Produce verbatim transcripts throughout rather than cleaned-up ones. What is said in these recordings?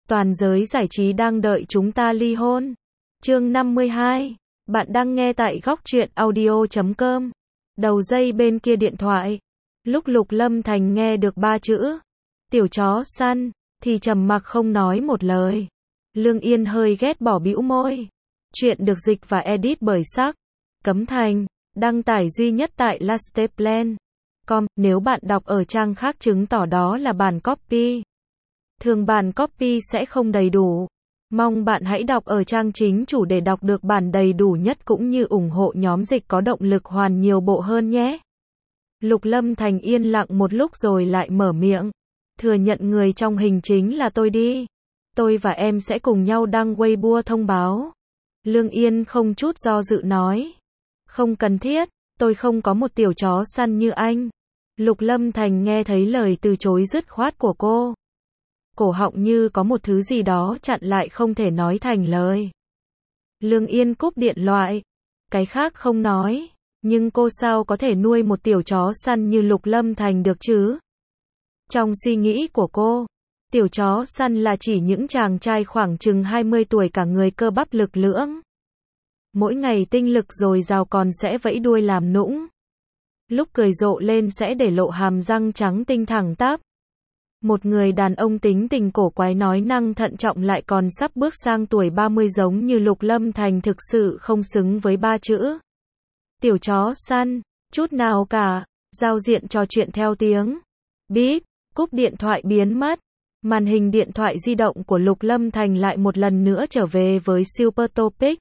Toàn giới giải trí đang đợi chúng ta ly hôn. Chương năm mươi hai. Bạn đang nghe tại góc truyện audio chấm com. Đầu dây bên kia điện thoại. Lúc Lục Lâm Thành nghe được ba chữ tiểu chó săn thì trầm mặc không nói một lời. Lương Yên hơi ghét bỏ bĩu môi. Chuyện được dịch và edit bởi Sắc Cấm Thành, đăng tải duy nhất tại lasteplan chấm com. Nếu bạn đọc ở trang khác chứng tỏ đó là bản copy. Thường bản copy sẽ không đầy đủ. Mong bạn hãy đọc ở trang chính chủ để đọc được bản đầy đủ nhất cũng như ủng hộ nhóm dịch có động lực hoàn nhiều bộ hơn nhé. Lục Lâm Thành yên lặng một lúc rồi lại mở miệng. Thừa nhận người trong hình chính là tôi đi. Tôi và em sẽ cùng nhau đăng Weibo thông báo. Lương Yên không chút do dự nói. Không cần thiết, tôi không có một tiểu chó săn như anh. Lục Lâm Thành nghe thấy lời từ chối dứt khoát của cô. Cổ họng như có một thứ gì đó chặn lại không thể nói thành lời. Lương Yên cúp điện thoại. Cái khác không nói, nhưng cô sao có thể nuôi một tiểu chó săn như Lục Lâm Thành được chứ? Trong suy nghĩ của cô, tiểu chó săn là chỉ những chàng trai khoảng chừng hai mươi tuổi cả người cơ bắp lực lưỡng. Mỗi ngày tinh lực dồi dào còn sẽ vẫy đuôi làm nũng. Lúc cười rộ lên sẽ để lộ hàm răng trắng tinh thẳng tắp. Một người đàn ông tính tình cổ quái nói năng thận trọng lại còn sắp bước sang tuổi ba mươi giống như Lục Lâm Thành thực sự không xứng với ba chữ tiểu chó săn, chút nào cả. Giao diện trò chuyện theo tiếng bíp, cúp điện thoại biến mất. Màn hình điện thoại di động của Lục Lâm Thành lại một lần nữa trở về với Super Topic.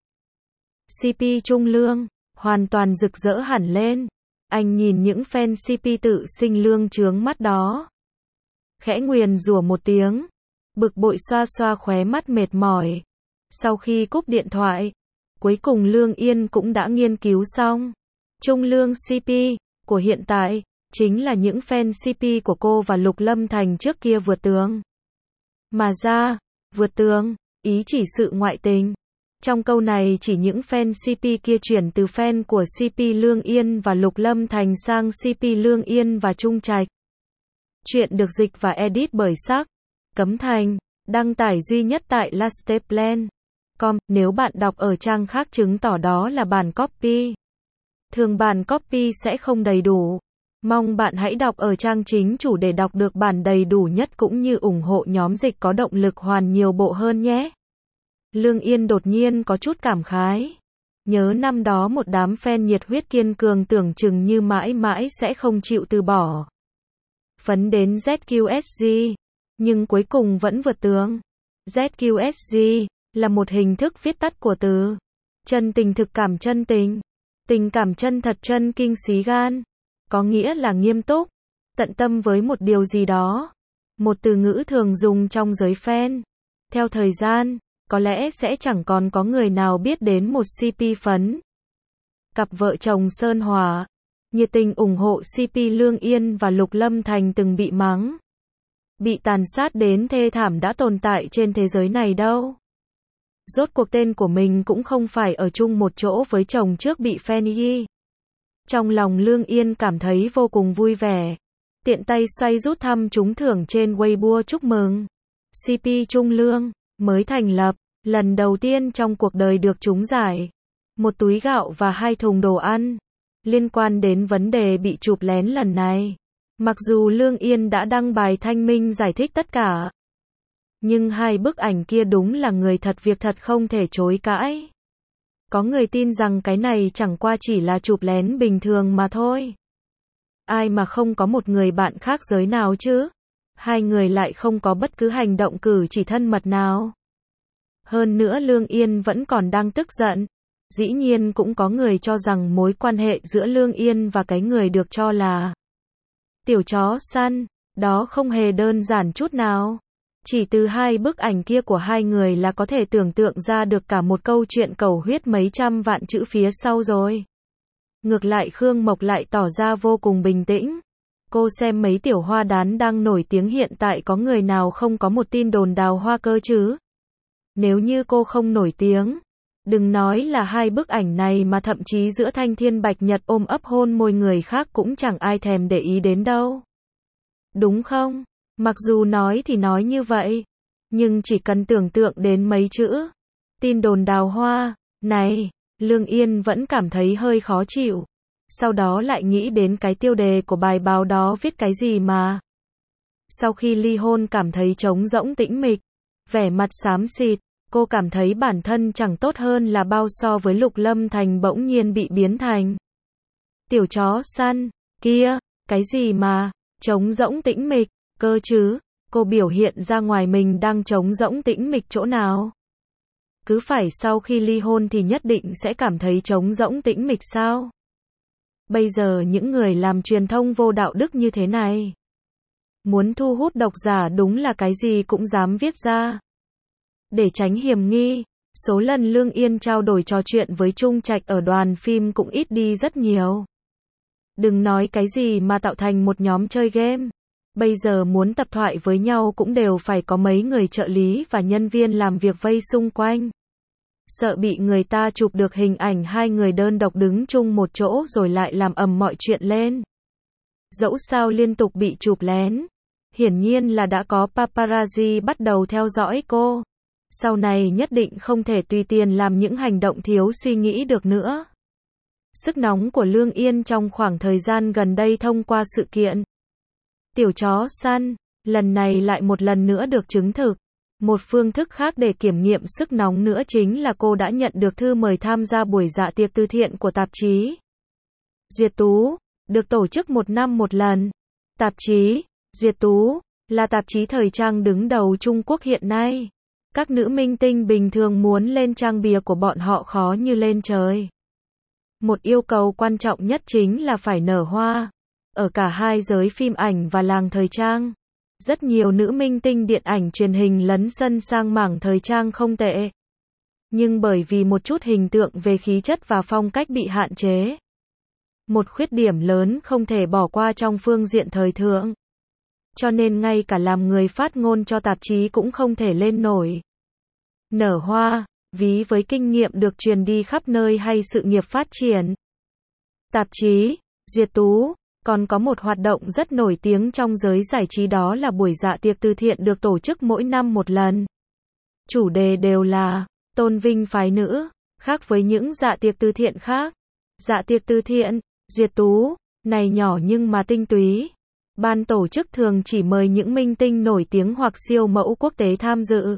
xê pê Trung Lương, hoàn toàn rực rỡ hẳn lên. Anh nhìn những fan xê pê tự sinh lương chướng mắt đó. Khẽ nguyền rủa một tiếng. Bực bội xoa xoa khóe mắt mệt mỏi. Sau khi cúp điện thoại, cuối cùng Lương Yên cũng đã nghiên cứu xong. Trung Lương xê pê của hiện tại chính là những fan xê pê của cô và Lục Lâm Thành trước kia vượt tường. Mà ra, vượt tường, ý chỉ sự ngoại tình. Trong câu này chỉ những fan xê pê kia chuyển từ fan của xê pê Lương Yên và Lục Lâm Thành sang xê pê Lương Yên và Trung Trạch. Chuyện được dịch và edit bởi Sắc Cấm Thành, đăng tải duy nhất tại lasteplan chấm com. Nếu bạn đọc ở trang khác chứng tỏ đó là bản copy. Thường bản copy sẽ không đầy đủ. Mong bạn hãy đọc ở trang chính chủ để đọc được bản đầy đủ nhất cũng như ủng hộ nhóm dịch có động lực hoàn nhiều bộ hơn nhé. Lương Yên đột nhiên có chút cảm khái. Nhớ năm đó một đám fan nhiệt huyết kiên cường tưởng chừng như mãi mãi sẽ không chịu từ bỏ. Phấn đến zét quy ét giê, nhưng cuối cùng vẫn vượt tường. zét quy ét giê là một hình thức viết tắt của từ chân tình thực cảm chân tình, tình cảm chân thật chân kinh xí gan, có nghĩa là nghiêm túc, tận tâm với một điều gì đó. Một từ ngữ thường dùng trong giới fan. Theo thời gian, có lẽ sẽ chẳng còn có người nào biết đến một xê pê phấn. Cặp vợ chồng Sơn Hòa nhiệt tình ủng hộ xê pê Lương Yên và Lục Lâm Thành từng bị mắng, bị tàn sát đến thê thảm đã tồn tại trên thế giới này đâu. Rốt cuộc tên của mình cũng không phải ở chung một chỗ với chồng trước bị fan y. Trong lòng Lương Yên cảm thấy vô cùng vui vẻ. Tiện tay xoay rút thăm trúng thưởng trên Weibo chúc mừng. xê pê Trung Lương, mới thành lập, lần đầu tiên trong cuộc đời được trúng giải. Một túi gạo và hai thùng đồ ăn. Liên quan đến vấn đề bị chụp lén lần này, mặc dù Lương Yên đã đăng bài thanh minh giải thích tất cả, nhưng hai bức ảnh kia đúng là người thật việc thật không thể chối cãi. Có người tin rằng cái này chẳng qua chỉ là chụp lén bình thường mà thôi. Ai mà không có một người bạn khác giới nào chứ? Hai người lại không có bất cứ hành động cử chỉ thân mật nào. Hơn nữa Lương Yên vẫn còn đang tức giận. Dĩ nhiên cũng có người cho rằng mối quan hệ giữa Lương Yên và cái người được cho là tiểu chó săn, đó không hề đơn giản chút nào. Chỉ từ hai bức ảnh kia của hai người là có thể tưởng tượng ra được cả một câu chuyện cầu huyết mấy trăm vạn chữ phía sau rồi. Ngược lại Khương Mộc lại tỏ ra vô cùng bình tĩnh. Cô xem mấy tiểu hoa đán đang nổi tiếng hiện tại có người nào không có một tin đồn đào hoa cơ chứ? Nếu như cô không nổi tiếng, đừng nói là hai bức ảnh này mà thậm chí giữa Thanh Thiên Bạch Nhật ôm ấp hôn môi người khác cũng chẳng ai thèm để ý đến đâu. Đúng không? Mặc dù nói thì nói như vậy, Nhưng chỉ cần tưởng tượng đến mấy chữ tin đồn đào hoa này, Lương Yên vẫn cảm thấy hơi khó chịu. Sau đó lại nghĩ đến cái tiêu đề của bài báo đó viết cái gì mà. Sau khi ly hôn cảm thấy trống rỗng tĩnh mịch, vẻ mặt xám xịt, cô cảm thấy bản thân chẳng tốt hơn là bao so với Lục Lâm Thành bỗng nhiên bị biến thành tiểu chó săn. Kia, cái gì mà trống rỗng tĩnh mịch, cơ chứ, cô biểu hiện ra ngoài mình đang trống rỗng tĩnh mịch chỗ nào? Cứ phải sau khi ly hôn thì nhất định sẽ cảm thấy trống rỗng tĩnh mịch sao? Bây giờ những người làm truyền thông vô đạo đức như thế này, muốn thu hút độc giả đúng là cái gì cũng dám viết ra. Để tránh hiểm nghi, số lần Lương Yên trao đổi trò chuyện với Trung Trạch ở đoàn phim cũng ít đi rất nhiều. Đừng nói cái gì mà tạo thành một nhóm chơi game. Bây giờ muốn tập thoại với nhau cũng đều phải có mấy người trợ lý và nhân viên làm việc vây xung quanh. Sợ bị người ta chụp được hình ảnh hai người đơn độc đứng chung một chỗ rồi lại làm ầm mọi chuyện lên. Dẫu sao liên tục bị chụp lén. Hiển nhiên là đã có paparazzi bắt đầu theo dõi cô. Sau này nhất định không thể tùy tiện làm những hành động thiếu suy nghĩ được nữa. Sức nóng của Lương Yên trong khoảng thời gian gần đây thông qua sự kiện tiểu chó săn, lần này lại một lần nữa được chứng thực. Một phương thức khác để kiểm nghiệm sức nóng nữa chính là cô đã nhận được thư mời tham gia buổi dạ tiệc từ thiện của tạp chí Duyệt Tú, được tổ chức một năm một lần. Tạp chí Duyệt Tú là tạp chí thời trang đứng đầu Trung Quốc hiện nay. Các nữ minh tinh bình thường muốn lên trang bìa của bọn họ khó như lên trời. Một yêu cầu quan trọng nhất chính là phải nở hoa. Ở cả hai giới phim ảnh và làng thời trang, rất nhiều nữ minh tinh điện ảnh truyền hình lấn sân sang mảng thời trang không tệ. Nhưng bởi vì một chút hình tượng về khí chất và phong cách bị hạn chế. Một khuyết điểm lớn không thể bỏ qua trong phương diện thời thượng. Cho nên ngay cả làm người phát ngôn cho tạp chí cũng không thể lên nổi. Nở hoa, ví với kinh nghiệm được truyền đi khắp nơi hay sự nghiệp phát triển. Tạp chí Duyệt Tú còn có một hoạt động rất nổi tiếng trong giới giải trí, đó là buổi dạ tiệc từ thiện được tổ chức mỗi năm một lần. Chủ đề đều là tôn vinh phái nữ, khác với những dạ tiệc từ thiện khác. Dạ tiệc từ thiện Duyệt Tú này nhỏ nhưng mà tinh túy. Ban tổ chức thường chỉ mời những minh tinh nổi tiếng hoặc siêu mẫu quốc tế tham dự.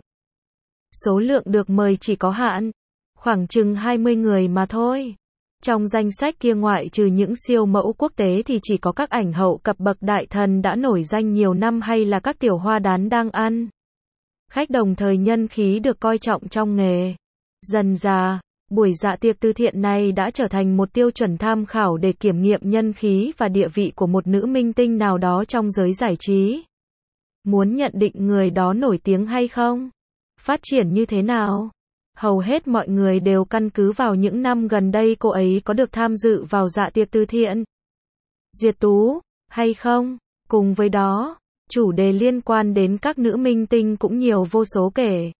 Số lượng được mời chỉ có hạn, khoảng chừng hai mươi người mà thôi. Trong danh sách kia ngoại trừ những siêu mẫu quốc tế thì chỉ có các ảnh hậu cập bậc đại thần đã nổi danh nhiều năm hay là các tiểu hoa đán đang ăn khách, đồng thời nhân khí được coi trọng trong nghề. Dần dà, buổi dạ tiệc từ thiện này đã trở thành một tiêu chuẩn tham khảo để kiểm nghiệm nhân khí và địa vị của một nữ minh tinh nào đó trong giới giải trí. Muốn nhận định người đó nổi tiếng hay không, phát triển như thế nào, hầu hết mọi người đều căn cứ vào những năm gần đây cô ấy có được tham dự vào dạ tiệc từ thiện Duyệt Tú hay không. Cùng với đó, chủ đề liên quan đến các nữ minh tinh cũng nhiều vô số kể.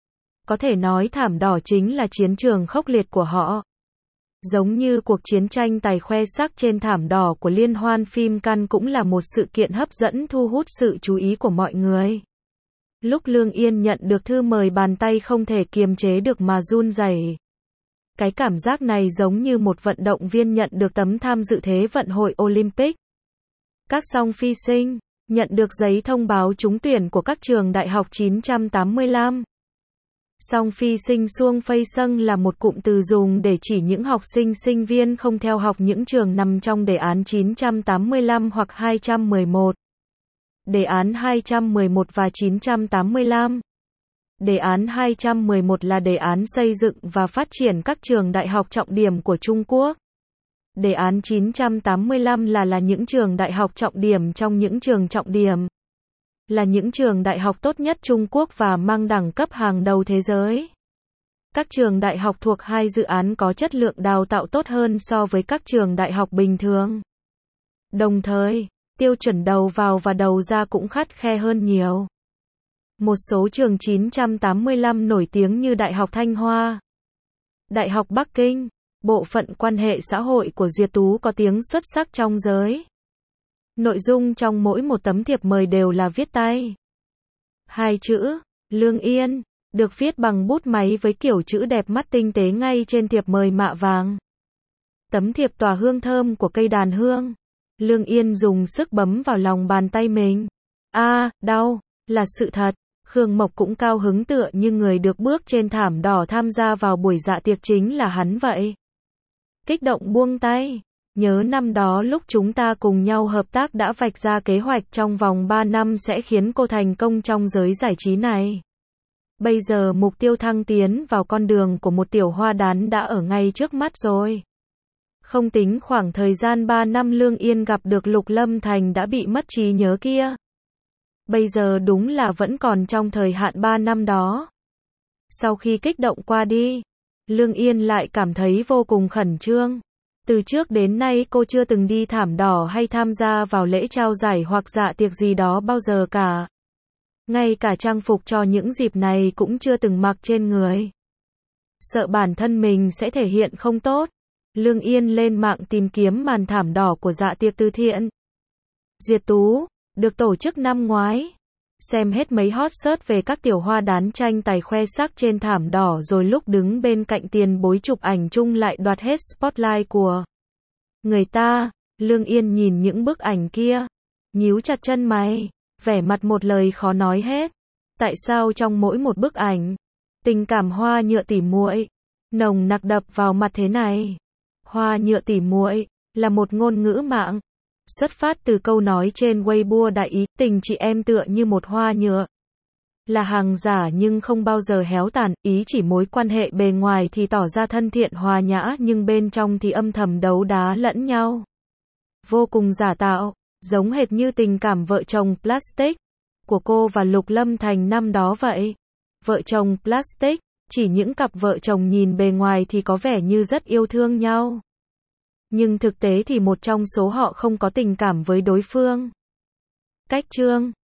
Có thể nói thảm đỏ chính là chiến trường khốc liệt của họ. Giống như cuộc chiến tranh tài khoe sắc trên thảm đỏ của liên hoan phim Cannes cũng là một sự kiện hấp dẫn thu hút sự chú ý của mọi người. Lúc Lương Yên nhận được thư mời, bàn tay không thể kiềm chế được mà run rẩy. Cái cảm giác này giống như một vận động viên nhận được tấm tham dự Thế vận hội Olympic. Các song phi sinh nhận được giấy thông báo trúng tuyển của các trường đại học chín trăm tám mươi lăm. Song phi sinh Xuông Phây Sâng là một cụm từ dùng để chỉ những học sinh sinh viên không theo học những trường nằm trong đề án chín trăm tám mươi lăm hoặc hai trăm mười một. Đề án hai trăm mười một và chín trăm tám mươi lăm. Đề án hai trăm mười một là đề án xây dựng và phát triển các trường đại học trọng điểm của Trung Quốc. Đề án chín trăm tám mươi lăm là là những trường đại học trọng điểm trong những trường trọng điểm. Là những trường đại học tốt nhất Trung Quốc và mang đẳng cấp hàng đầu thế giới. Các trường đại học thuộc hai dự án có chất lượng đào tạo tốt hơn so với các trường đại học bình thường. Đồng thời, tiêu chuẩn đầu vào và đầu ra cũng khắt khe hơn nhiều. Một số trường chín trăm tám mươi lăm nổi tiếng như Đại học Thanh Hoa, Đại học Bắc Kinh, bộ phận quan hệ xã hội của Duyệt Tú có tiếng xuất sắc trong giới. Nội dung trong mỗi một tấm thiệp mời đều là viết tay. Hai chữ, Lương Yên, được viết bằng bút máy với kiểu chữ đẹp mắt tinh tế ngay trên thiệp mời mạ vàng. Tấm thiệp tỏa hương thơm của cây đàn hương. Lương Yên dùng sức bấm vào lòng bàn tay mình. A, à, đau, là sự thật. Khương Mộc cũng cao hứng tựa như người được bước trên thảm đỏ tham gia vào buổi dạ tiệc chính là hắn vậy. Kích động buông tay. Nhớ năm đó lúc chúng ta cùng nhau hợp tác đã vạch ra kế hoạch trong vòng ba năm sẽ khiến cô thành công trong giới giải trí này. Bây giờ mục tiêu thăng tiến vào con đường của một tiểu hoa đán đã ở ngay trước mắt rồi. Không tính khoảng thời gian ba năm Lương Yên gặp được Lục Lâm Thành đã bị mất trí nhớ kia. Bây giờ đúng là vẫn còn trong thời hạn ba năm đó. Sau khi kích động qua đi, Lương Yên lại cảm thấy vô cùng khẩn trương. Từ trước đến nay cô chưa từng đi thảm đỏ hay tham gia vào lễ trao giải hoặc dạ tiệc gì đó bao giờ cả. Ngay cả trang phục cho những dịp này cũng chưa từng mặc trên người. Sợ bản thân mình sẽ thể hiện không tốt, Lương Yên lên mạng tìm kiếm màn thảm đỏ của dạ tiệc từ thiện Diệt Tú, được tổ chức năm ngoái. Xem hết mấy hot search về các tiểu hoa đán tranh tài khoe sắc trên thảm đỏ rồi lúc đứng bên cạnh tiền bối chụp ảnh chung lại đoạt hết spotlight của người ta. Lương Yên nhìn những bức ảnh kia, nhíu chặt chân mày, vẻ mặt một lời khó nói hết. Tại sao trong mỗi một bức ảnh, tình cảm hoa nhựa tỉ muội nồng nặc đập vào mặt thế này? Hoa nhựa tỉ muội là một ngôn ngữ mạng, xuất phát từ câu nói trên Weibo đại ý, tình chị em tựa như một hoa nhựa. Là hàng giả nhưng không bao giờ héo tàn, ý chỉ mối quan hệ bề ngoài thì tỏ ra thân thiện hòa nhã nhưng bên trong thì âm thầm đấu đá lẫn nhau. Vô cùng giả tạo, giống hệt như tình cảm vợ chồng plastic của cô và Lục Lâm Thành năm đó vậy. Vợ chồng plastic, chỉ những cặp vợ chồng nhìn bề ngoài thì có vẻ như rất yêu thương nhau. Nhưng thực tế thì một trong số họ không có tình cảm với đối phương. Cách chương